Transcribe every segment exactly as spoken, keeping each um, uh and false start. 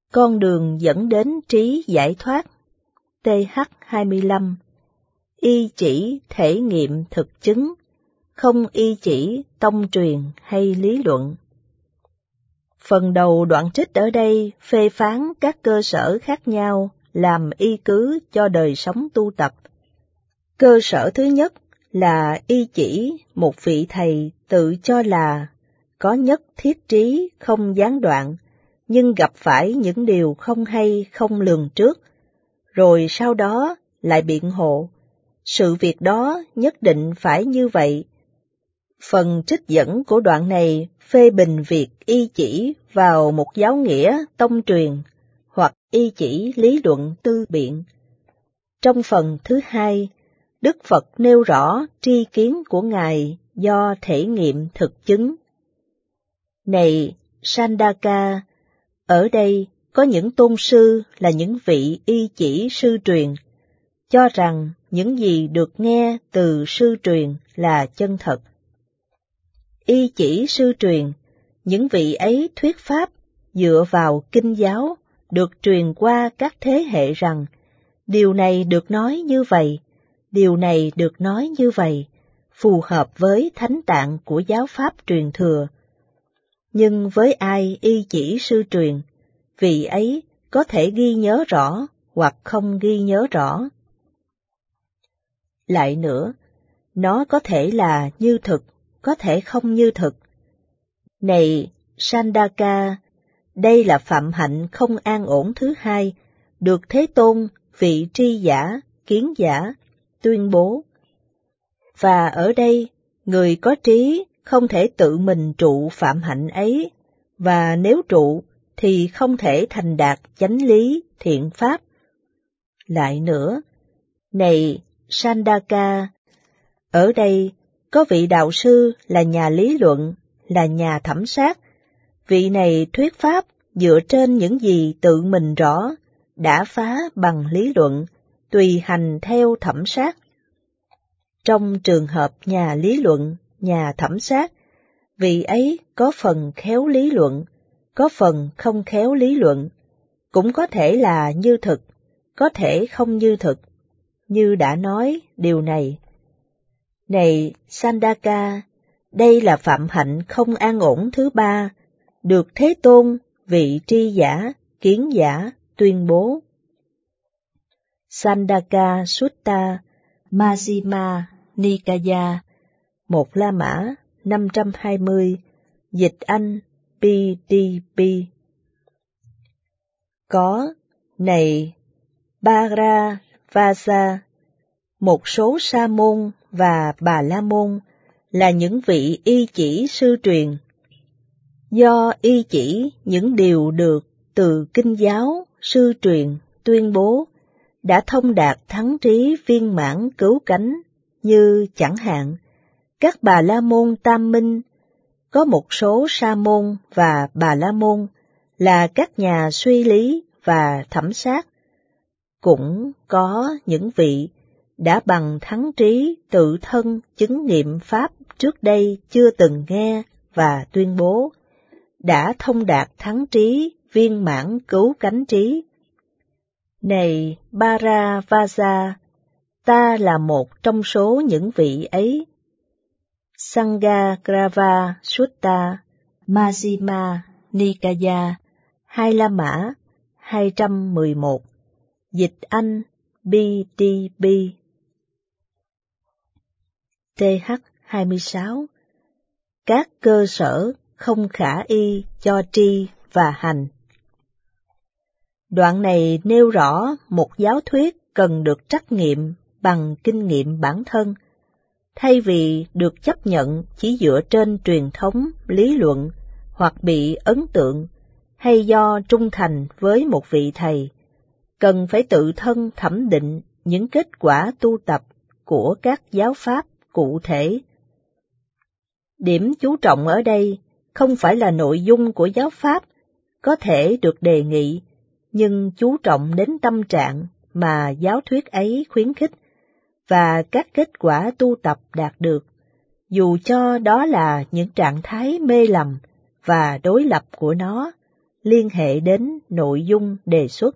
Con đường dẫn đến trí giải thoát. T H hai mươi lăm. Y chỉ thể nghiệm thực chứng, không y chỉ tông truyền hay lý luận. Phần đầu đoạn trích ở đây phê phán các cơ sở khác nhau làm y cứ cho đời sống tu tập. Cơ sở thứ nhất là y chỉ một vị thầy tự cho là có nhất thiết trí không gián đoạn, nhưng gặp phải những điều không hay không lường trước, rồi sau đó lại biện hộ, sự việc đó nhất định phải như vậy. Phần trích dẫn của đoạn này phê bình việc y chỉ vào một giáo nghĩa tông truyền hoặc y chỉ lý luận tư biện. Trong phần thứ hai, Đức Phật nêu rõ tri kiến của Ngài do thể nghiệm thực chứng. Này Sandaka, ở đây có những tôn sư là những vị y chỉ sư truyền, cho rằng những gì được nghe từ sư truyền là chân thật. Y chỉ sư truyền, những vị ấy thuyết pháp dựa vào kinh giáo được truyền qua các thế hệ rằng điều này được nói như vậy, điều này được nói như vậy, phù hợp với thánh tạng của giáo pháp truyền thừa. Nhưng với ai y chỉ sư truyền, vị ấy có thể ghi nhớ rõ hoặc không ghi nhớ rõ. Lại nữa, nó có thể là như thực, có thể không như thực. Này Sandaka, đây là phạm hạnh không an ổn thứ hai, được Thế Tôn, vị tri giả, kiến giả, tuyên bố. Và ở đây, người có trí không thể tự mình trụ phạm hạnh ấy, và nếu trụ thì không thể thành đạt chánh lý, thiện pháp. Lại nữa, này Sandaka, ở đây có vị đạo sư là nhà lý luận, là nhà thẩm sát. Vị này thuyết pháp dựa trên những gì tự mình rõ, đã phá bằng lý luận, tùy hành theo thẩm sát. Trong trường hợp nhà lý luận, nhà thẩm sát, vị ấy có phần khéo lý luận, có phần không khéo lý luận, cũng có thể là như thực, có thể không như thực, như đã nói điều này. Này Sandaka, đây là phạm hạnh không an ổn thứ ba, được Thế Tôn, vị tri giả, kiến giả, tuyên bố. Sandaka Sutta, Majjhima Nikaya, một La Mã, năm trăm hai mươi, dịch Anh, P D P. Có, này Bharadvaja, một số sa môn và bà la môn là những vị y chỉ sư truyền. Do y chỉ những điều được từ kinh giáo, sư truyền, tuyên bố, đã thông đạt thắng trí viên mãn cứu cánh, như chẳng hạn, các bà la môn tam minh, có một số sa môn và bà la môn là các nhà suy lý và thẩm sát. Cũng có những vị đã bằng thắng trí tự thân chứng nghiệm pháp trước đây chưa từng nghe và tuyên bố, đã thông đạt thắng trí viên mãn cứu cánh trí. Này Bharadvaja, ta là một trong số những vị ấy. Sangagrava Sutta, Majjhima Nikaya, hai La Mã, hai trăm mười một, dịch Anh, B D B. T H hai mươi sáu. Các cơ sở không khả y cho tri và hành. Đoạn này nêu rõ một giáo thuyết cần được trắc nghiệm bằng kinh nghiệm bản thân, thay vì được chấp nhận chỉ dựa trên truyền thống, lý luận, hoặc bị ấn tượng, hay do trung thành với một vị thầy, cần phải tự thân thẩm định những kết quả tu tập của các giáo pháp cụ thể. Điểm chú trọng ở đây không phải là nội dung của giáo pháp, có thể được đề nghị, nhưng chú trọng đến tâm trạng mà giáo thuyết ấy khuyến khích, và các kết quả tu tập đạt được, dù cho đó là những trạng thái mê lầm và đối lập của nó, liên hệ đến nội dung đề xuất.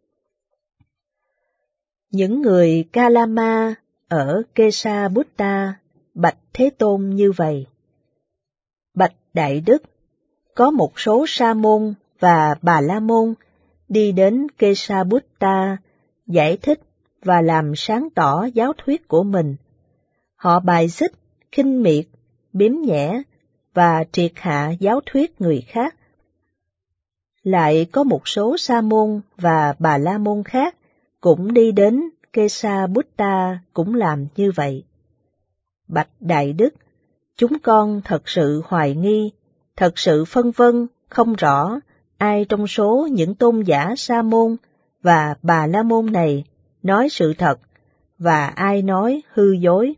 Những người Kalama ở Kesabutta bạch Thế Tôn như vậy: Bạch Đại Đức, có một số sa môn và bà la môn đi đến Kesabutta giải thích và làm sáng tỏ giáo thuyết của mình. Họ bài xích, khinh miệt, biếm nhẽ và triệt hạ giáo thuyết người khác. Lại có một số sa môn và bà la môn khác cũng đi đến Kesabutta cũng làm như vậy. Bạch Đại Đức, chúng con thật sự hoài nghi, thật sự phân vân, không rõ ai trong số những tôn giả sa môn và bà la môn này nói sự thật và ai nói hư dối.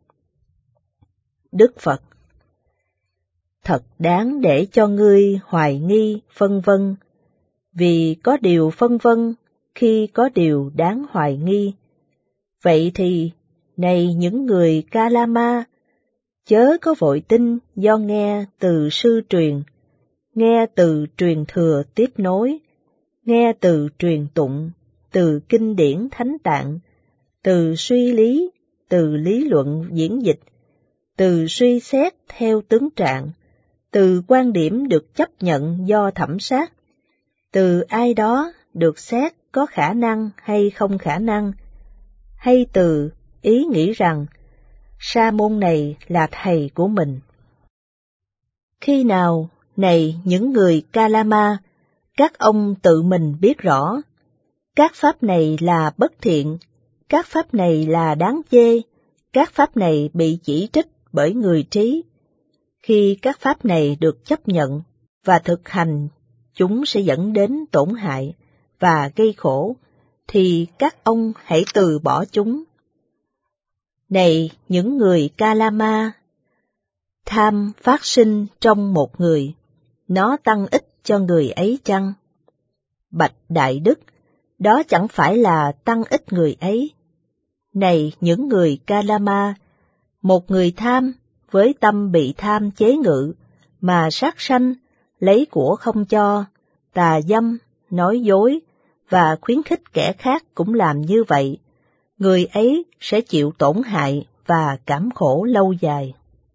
Đức Phật: Thật đáng để cho ngươi hoài nghi, phân vân, vì có điều phân vân khi có điều đáng hoài nghi. Vậy thì, này những người Kalama, chớ có vội tin do nghe từ sư truyền, nghe từ truyền thừa tiếp nối, nghe từ truyền tụng, từ kinh điển thánh tạng, từ suy lý, từ lý luận diễn dịch, từ suy xét theo tướng trạng, từ quan điểm được chấp nhận do thẩm sát, từ ai đó được xét có khả năng hay không khả năng, hay từ ý nghĩ rằng sa môn này là thầy của mình. Khi nào, này những người Kalama, các ông tự mình biết rõ, các pháp này là bất thiện, các pháp này là đáng chê, các pháp này bị chỉ trích bởi người trí. Khi các pháp này được chấp nhận và thực hành, chúng sẽ dẫn đến tổn hại và gây khổ, thì các ông hãy từ bỏ chúng. Này những người Kalama, tham phát sinh trong một người, nó tăng ích cho người ấy chăng? Bạch Đại Đức, đó chẳng phải là tăng ích người ấy. Này những người Kalama, một người tham với tâm bị tham chế ngự mà sát sanh, lấy của không cho, tà dâm, nói dối và khuyến khích kẻ khác cũng làm như vậy, người ấy sẽ chịu tổn hại và cảm khổ lâu dài.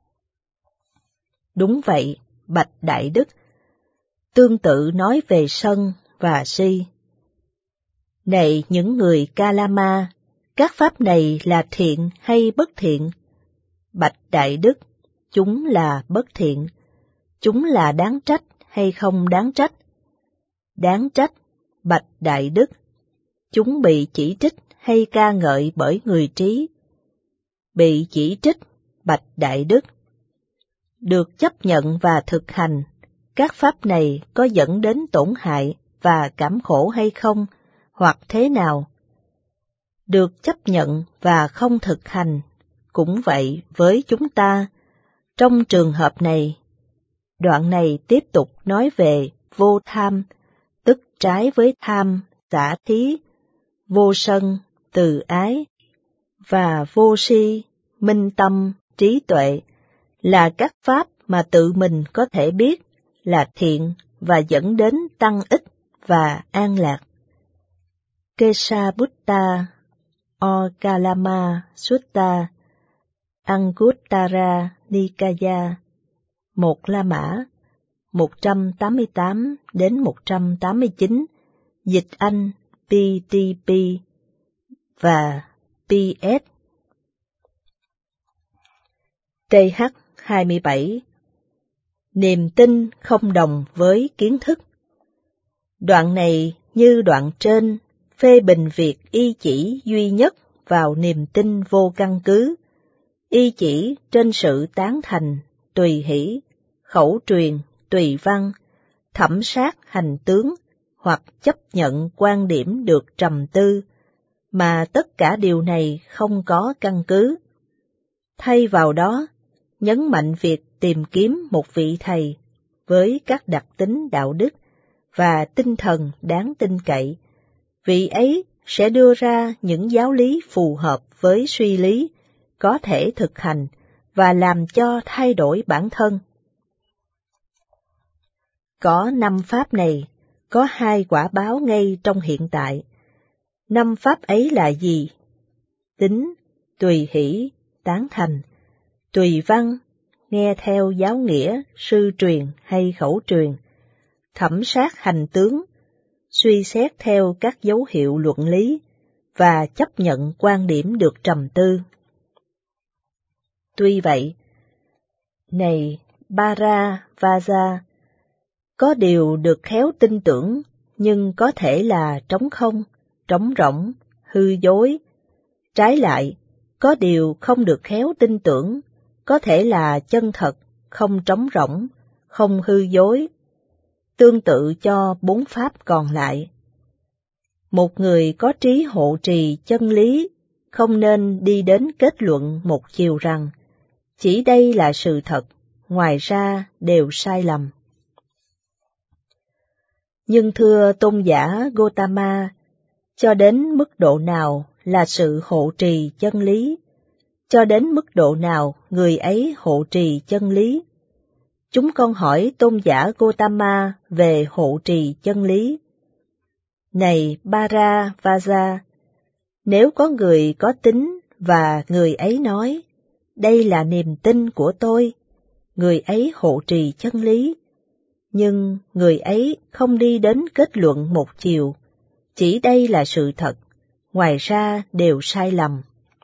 Đúng vậy, Bạch Đại Đức, tương tự nói về sân và si. Này những người Kalama, các pháp này là thiện hay bất thiện? Bạch Đại Đức, chúng là bất thiện. Chúng là đáng trách hay không đáng trách? Đáng trách, Bạch Đại Đức. Chúng bị chỉ trích hay ca ngợi bởi người trí? Bị chỉ trích, Bạch Đại Đức. Được chấp nhận và thực hành, các pháp này có dẫn đến tổn hại và cảm khổ hay không, hoặc thế nào? Được chấp nhận và không thực hành, cũng vậy với chúng ta. Trong trường hợp này, đoạn này tiếp tục nói về vô tham, tức trái với tham, xả thí, vô sân, từ ái, và vô si, minh tâm, trí tuệ, là các pháp mà tự mình có thể biết là thiện và dẫn đến tăng ích và an lạc. Kesabutta O Kalama Sutta Anguttara Nikaya, một La Mã, một trăm tám mươi tám đến một trăm tám mươi chín, dịch Anh pê tê pê và pê ét. tê hát hai mươi bảy. Niềm tin không đồng với kiến thức. Đoạn này như đoạn trên phê bình việc y chỉ duy nhất vào niềm tin vô căn cứ, y chỉ trên sự tán thành, tùy hỷ, khẩu truyền, tùy văn, thẩm sát hành tướng, hoặc chấp nhận quan điểm được trầm tư, mà tất cả điều này không có căn cứ. Thay vào đó, nhấn mạnh việc tìm kiếm một vị thầy với các đặc tính đạo đức và tinh thần đáng tin cậy. Vị ấy sẽ đưa ra những giáo lý phù hợp với suy lý, có thể thực hành và làm cho thay đổi bản thân. Có năm pháp này, có hai quả báo ngay trong hiện tại. Năm pháp ấy là gì? Tín, tùy hỷ, tán thành, tùy văn, nghe theo giáo nghĩa, sư truyền hay khẩu truyền, thẩm sát hành tướng, suy xét theo các dấu hiệu luận lý, và chấp nhận quan điểm được trầm tư. Tuy vậy, này Bharavaja, có điều được khéo tin tưởng, nhưng có thể là trống không, trống rỗng, hư dối. Trái lại, có điều không được khéo tin tưởng, có thể là chân thật, không trống rỗng, không hư dối. Tương tự cho bốn pháp còn lại. Một người có trí hộ trì chân lý không nên đi đến kết luận một chiều rằng chỉ đây là sự thật, ngoài ra đều sai lầm. Nhưng thưa tôn giả Gotama, cho đến mức độ nào là sự hộ trì chân lý? Cho đến mức độ nào người ấy hộ trì chân lý? Chúng con hỏi tôn giả Gotama về hộ trì chân lý. Này Bharavaja, nếu có người có tín và người ấy nói, đây là niềm tin của tôi, người ấy hộ trì chân lý, nhưng người ấy không đi đến kết luận một chiều, chỉ đây là sự thật, ngoài ra đều sai lầm.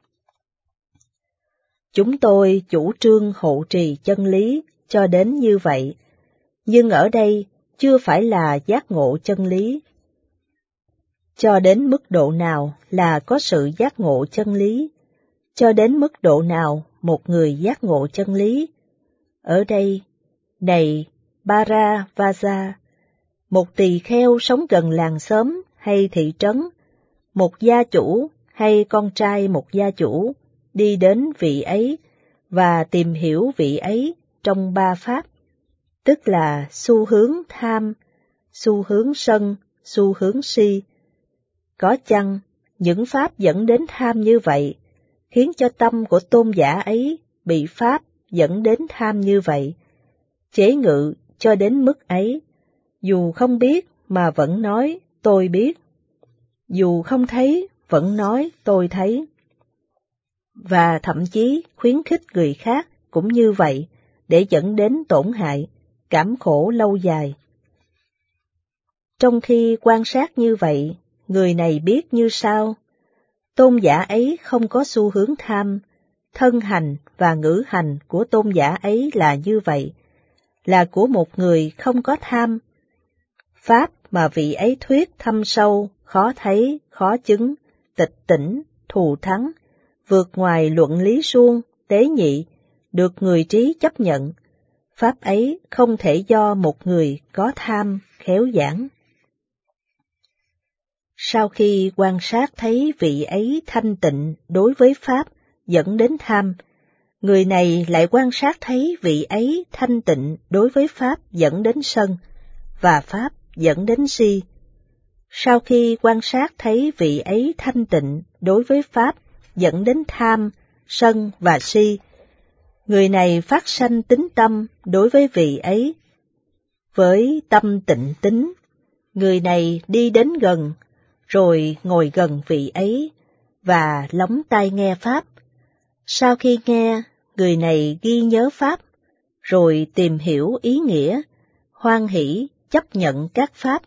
Chúng tôi chủ trương hộ trì chân lý cho đến như vậy, nhưng ở đây chưa phải là giác ngộ chân lý. Cho đến mức độ nào là có sự giác ngộ chân lý? Cho đến mức độ nào một người giác ngộ chân lý? Ở đây, này Bharavaja, một tỳ kheo sống gần làng xóm hay thị trấn, một gia chủ hay con trai một gia chủ, đi đến vị ấy và tìm hiểu vị ấy trong ba pháp, tức là xu hướng tham, xu hướng sân, xu hướng si. Có chăng những pháp dẫn đến tham như vậy, khiến cho tâm của tôn giả ấy bị pháp dẫn đến tham như vậy, chế ngự cho đến mức ấy, dù không biết mà vẫn nói tôi biết, dù không thấy vẫn nói tôi thấy, và thậm chí khuyến khích người khác cũng như vậy để dẫn đến tổn hại, cảm khổ lâu dài. Trong khi quan sát như vậy, người này biết như sau: tôn giả ấy không có xu hướng tham, thân hành và ngữ hành của tôn giả ấy là như vậy, là của một người không có tham. Pháp mà vị ấy thuyết thâm sâu, khó thấy, khó chứng, tịch tỉnh, thù thắng, vượt ngoài luận lý suông, tế nhị, được người trí chấp nhận. Pháp ấy không thể do một người có tham khéo giảng. Sau khi quan sát thấy vị ấy thanh tịnh đối với Pháp dẫn đến tham, người này lại quan sát thấy vị ấy thanh tịnh đối với Pháp dẫn đến sân, và Pháp dẫn đến si. Sau khi quan sát thấy vị ấy thanh tịnh đối với Pháp dẫn đến tham, sân và si, người này phát sanh tín tâm đối với vị ấy. Với tâm tịnh tín, người này đi đến gần, rồi ngồi gần vị ấy, và lóng tai nghe Pháp. Sau khi nghe, người này ghi nhớ Pháp, rồi tìm hiểu ý nghĩa, hoan hỷ chấp nhận các Pháp.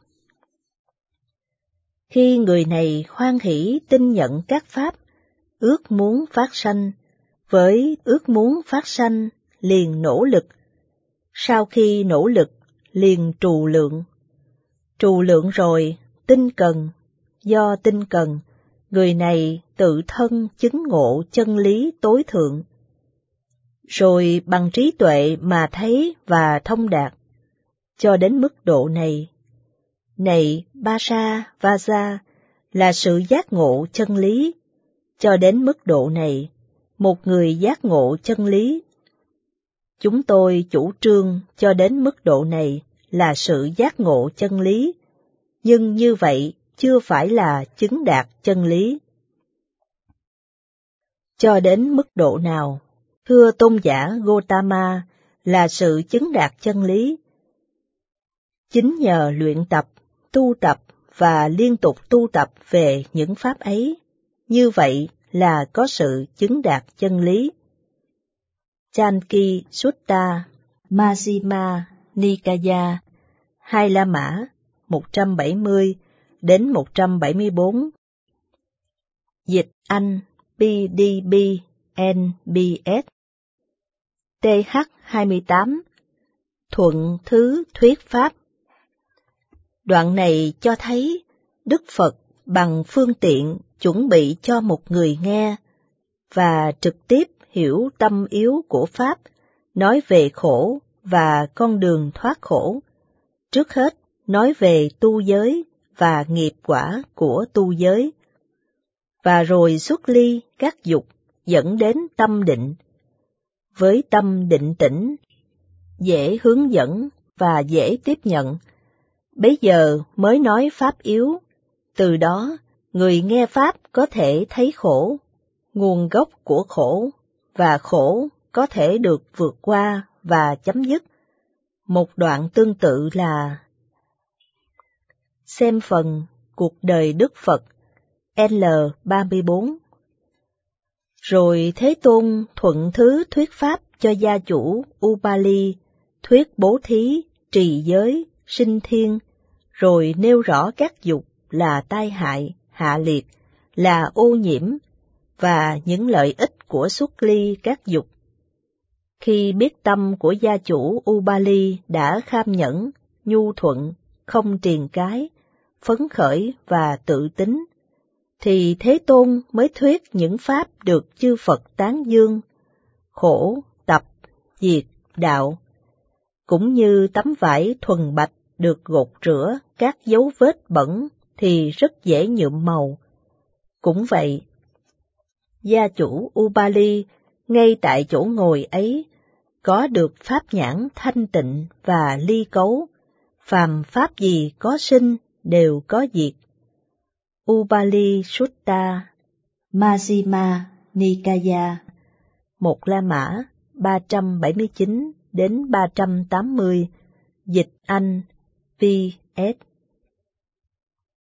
Khi người này hoan hỷ tin nhận các Pháp, ước muốn phát sanh, với ước muốn phát sanh liền nỗ lực. Sau khi nỗ lực, liền trù lượng. Trù lượng rồi, tinh cần. Do tinh cần, người này tự thân chứng ngộ chân lý tối thượng. Rồi bằng trí tuệ mà thấy và thông đạt. Cho đến mức độ này, này Bharavaja, là sự giác ngộ chân lý. Cho đến mức độ này, một người giác ngộ chân lý. Chúng tôi chủ trương cho đến mức độ này là sự giác ngộ chân lý, nhưng như vậy chưa phải là chứng đạt chân lý. Cho đến mức độ nào, thưa tôn giả Gotama, là sự chứng đạt chân lý? Chính nhờ luyện tập, tu tập và liên tục tu tập về những pháp ấy, như vậy là có sự chứng đạt chân lý. Chanki Sutta, Majjhima Nikaya, Hai La Mã, một trăm bảy mươi đến một trăm bảy mươi bốn. Dịch Anh P D B N B S. T H hai mươi tám. Thuận thứ thuyết pháp. Đoạn này cho thấy Đức Phật bằng phương tiện chuẩn bị cho một người nghe và trực tiếp hiểu tâm yếu của pháp, nói về khổ và con đường thoát khổ. Trước hết nói về tu giới và nghiệp quả của tu giới, và rồi xuất ly các dục dẫn đến tâm định. Với tâm định tĩnh, dễ hướng dẫn và dễ tiếp nhận, bấy giờ mới nói pháp yếu. Từ đó, người nghe pháp có thể thấy khổ, nguồn gốc của khổ, và khổ có thể được vượt qua và chấm dứt. Một đoạn tương tự là: xem phần Cuộc đời Đức Phật L ba mươi bốn. Rồi Thế Tôn thuận thứ thuyết pháp cho gia chủ Upali, thuyết bố thí, trì giới, sinh thiên, rồi nêu rõ các dục là tai hại, hạ liệt, là ô nhiễm, và những lợi ích của xuất ly các dục. Khi biết tâm của gia chủ Upali đã kham nhẫn, nhu thuận, không triền cái, phấn khởi và tự tín, thì Thế Tôn mới thuyết những pháp được chư Phật tán dương: khổ, tập, diệt, đạo. Cũng như tấm vải thuần bạch được gột rửa các dấu vết bẩn thì rất dễ nhuộm màu. Cũng vậy, gia chủ Upali ngay tại chỗ ngồi ấy có được pháp nhãn thanh tịnh và ly cấu, phàm pháp gì có sinh đều có diệt. Upali Sutta, Majjhima Nikaya, Một La Mã, ba trăm bảy mươi chín đến ba trăm tám mươi, dịch Anh, P S